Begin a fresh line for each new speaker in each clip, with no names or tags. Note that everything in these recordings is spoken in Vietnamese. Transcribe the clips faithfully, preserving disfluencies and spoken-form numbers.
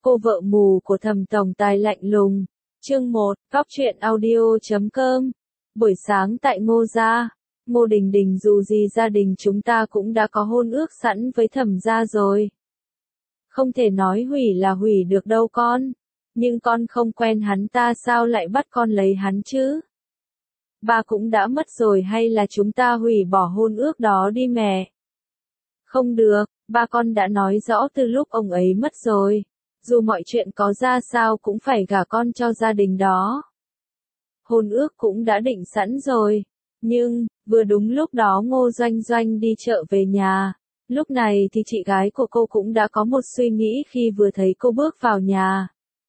Cô vợ mù của Thẩm tổng tài lạnh lùng. Chương một, Góc truyện audio chấm com. Buổi sáng tại Ngô gia, Ngô Đình Đình dù gì gia đình chúng ta cũng đã có hôn ước sẵn với Thẩm gia rồi. Không thể nói hủy là hủy được đâu con. Nhưng con không quen hắn ta sao lại bắt con lấy hắn chứ? Ba cũng đã mất rồi hay là chúng ta hủy bỏ hôn ước đó đi mẹ? Không được, ba con đã nói rõ từ lúc ông ấy mất rồi. Dù mọi chuyện có ra sao cũng phải gả con cho gia đình đó. Hôn ước cũng đã định sẵn rồi. Nhưng, vừa đúng lúc đó Ngô Doanh Doanh đi chợ về nhà. Lúc này thì chị gái của cô cũng đã có một suy nghĩ khi vừa thấy cô bước vào nhà.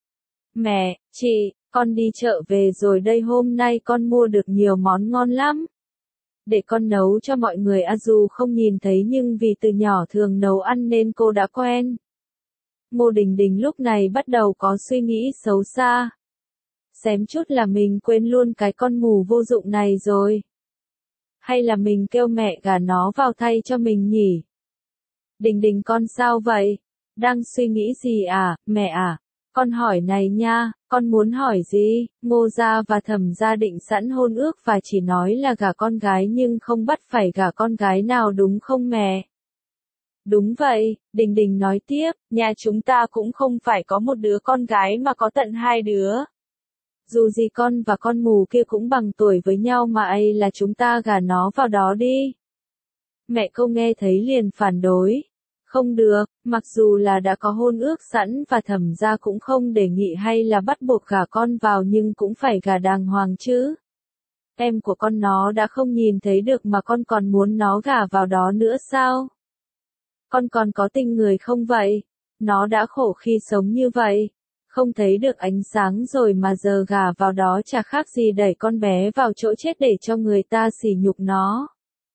Mẹ, chị, con đi chợ về rồi đây, hôm nay con mua được nhiều món ngon lắm. Để con nấu cho mọi người ăn, dù không nhìn thấy nhưng vì từ nhỏ thường nấu ăn nên cô đã quen. Ngô Đình Đình lúc này bắt đầu có suy nghĩ xấu xa. Xém chút là mình quên luôn cái con mù vô dụng này rồi. Hay là mình kêu mẹ gả nó vào thay cho mình nhỉ? Đình Đình con sao vậy? Đang suy nghĩ gì à, mẹ à? Con hỏi này nha, con muốn hỏi gì? Ngô gia và Thẩm gia định sẵn hôn ước và chỉ nói là gả con gái nhưng không bắt phải gả con gái nào đúng không mẹ? Đúng vậy, Đình Đình nói tiếp, nhà chúng ta cũng không phải có một đứa con gái mà có tận hai đứa. Dù gì con và con mù kia cũng bằng tuổi với nhau mà ấy là chúng ta gả nó vào đó đi. Mẹ cô nghe thấy liền phản đối. Không được, mặc dù là đã có hôn ước sẵn và Thẩm gia cũng không đề nghị hay là bắt buộc gả con vào nhưng cũng phải gả đàng hoàng chứ. Em của con nó đã không nhìn thấy được mà con còn muốn nó gả vào đó nữa sao? Con còn có tình người không vậy? Nó đã khổ khi sống như vậy. Không thấy được ánh sáng rồi mà giờ gả vào đó chả khác gì đẩy con bé vào chỗ chết để cho người ta sỉ nhục nó.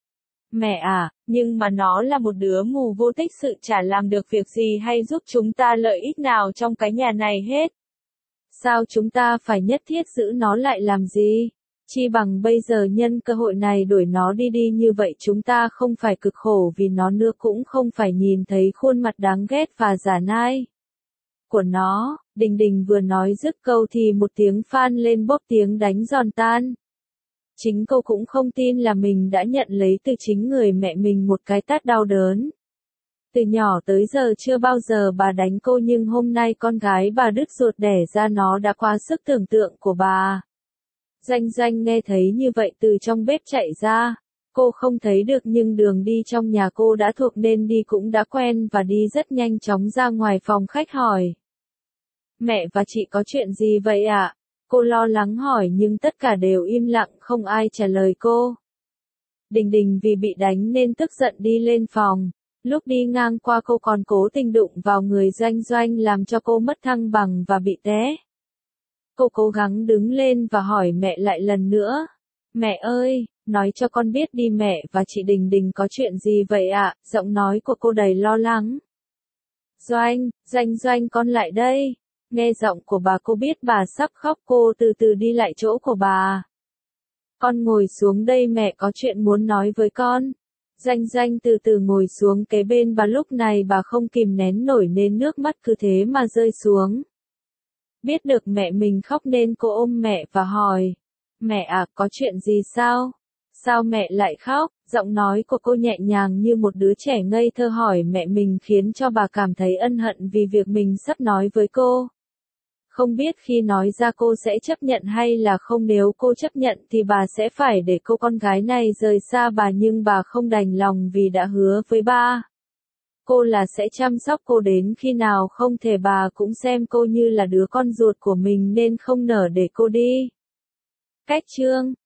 Mẹ à, nhưng mà nó là một đứa mù vô tích sự, chả làm được việc gì hay giúp chúng ta lợi ích nào trong cái nhà này hết. Sao chúng ta phải nhất thiết giữ nó lại làm gì? Chi bằng bây giờ nhân cơ hội này đuổi nó đi đi, như vậy chúng ta không phải cực khổ vì nó nữa, cũng không phải nhìn thấy khuôn mặt đáng ghét và giả nai của nó. Đình Đình vừa nói dứt câu thì một tiếng phan lên bốp, tiếng đánh giòn tan. Chính cô cũng không tin là mình đã nhận lấy từ chính người mẹ mình một cái tát đau đớn. Từ nhỏ tới giờ chưa bao giờ bà đánh cô, nhưng hôm nay con gái bà đứt ruột đẻ ra, nó đã quá sức tưởng tượng của bà. Doanh Doanh nghe thấy như vậy từ trong bếp chạy ra. Cô không thấy được nhưng đường đi trong nhà cô đã thuộc nên đi cũng đã quen và đi rất nhanh chóng ra ngoài phòng khách hỏi. Mẹ và chị có chuyện gì vậy ạ? Cô lo lắng hỏi nhưng tất cả đều im lặng, không ai trả lời cô. Đình Đình vì bị đánh nên tức giận đi lên phòng. Lúc đi ngang qua cô còn cố tình đụng vào người Doanh Doanh làm cho cô mất thăng bằng và bị té. Cô cố gắng đứng lên và hỏi mẹ lại lần nữa. Mẹ ơi, nói cho con biết đi mẹ và chị Đình Đình có chuyện gì vậy ạ? Giọng nói của cô đầy lo lắng. Doanh, Doanh Doanh con lại đây. Nghe giọng của bà cô biết bà sắp khóc, cô từ từ đi lại chỗ của bà. Con ngồi xuống đây, mẹ có chuyện muốn nói với con. Doanh Doanh từ từ ngồi xuống kế bên bà, lúc này bà không kìm nén nổi nên nước mắt cứ thế mà rơi xuống. Biết được mẹ mình khóc nên cô ôm mẹ và hỏi. Mẹ à, có chuyện gì sao? Sao mẹ lại khóc? Giọng nói của cô nhẹ nhàng như một đứa trẻ ngây thơ hỏi mẹ mình khiến cho bà cảm thấy ân hận vì việc mình sắp nói với cô. Không biết khi nói ra cô sẽ chấp nhận hay là không, nếu cô chấp nhận thì bà sẽ phải để cô con gái này rời xa bà, nhưng bà không đành lòng vì đã hứa với ba cô là sẽ chăm sóc cô đến khi nào không thể, bà cũng xem cô như là đứa con ruột của mình nên không nỡ để cô đi. Cách chương